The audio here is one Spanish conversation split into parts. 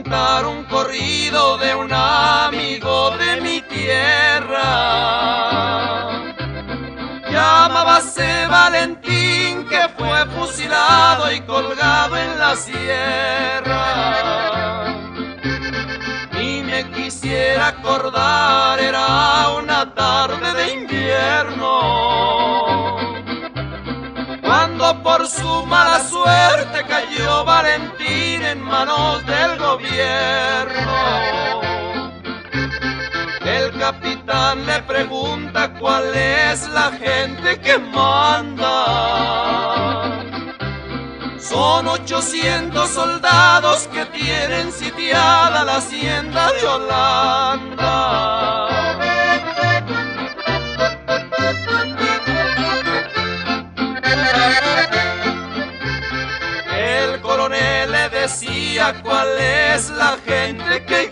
cantar un corrido de un amigo de mi tierra. Llamábase Valentín, que fue fusilado y colgado en la sierra. Ni me quisiera acordar, era una tarde de invierno, cuando por su mala suerte cayó Valentín en manos del gobierno. El capitán le pregunta cuál es la gente que manda. Son 800 soldados que tienen sitiada la hacienda de Holanda. El coronel le decía cuál es la gente que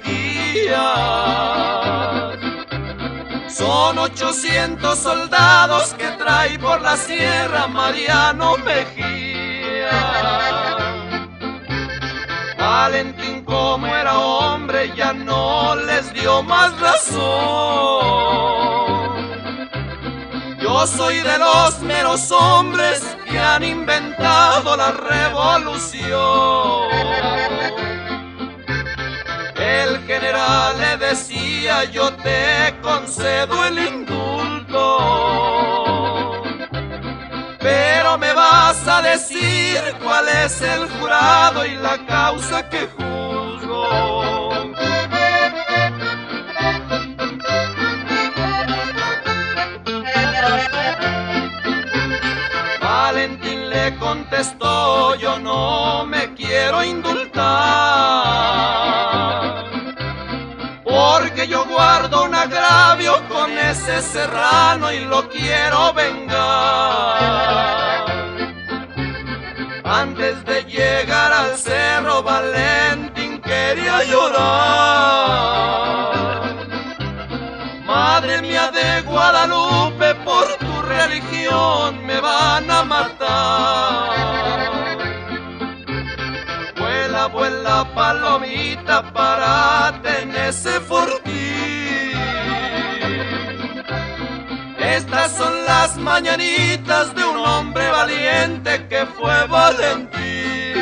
guía. Son 800 soldados que trae por la sierra Mariano Mejía. Valentín, como era hombre, ya no les dio más razón. Yo soy de los meros hombres que han inventado la revolución. El general le decía: yo te concedo el indulto, pero me vas a decir cuál es el jurado y la causa que juzgo. Valentín le contestó: yo no me quiero indultar, porque yo guardo un agravio con ese serrano y lo quiero vengar. Antes de llegar al cerro, Valentín quería llorar. Madre mía de Guadalupe, por tu religión me van a matar. Vuela, vuela palomita, párate en ese fortín. Estas son las mañanitas de un hombre valiente que fue Valentín.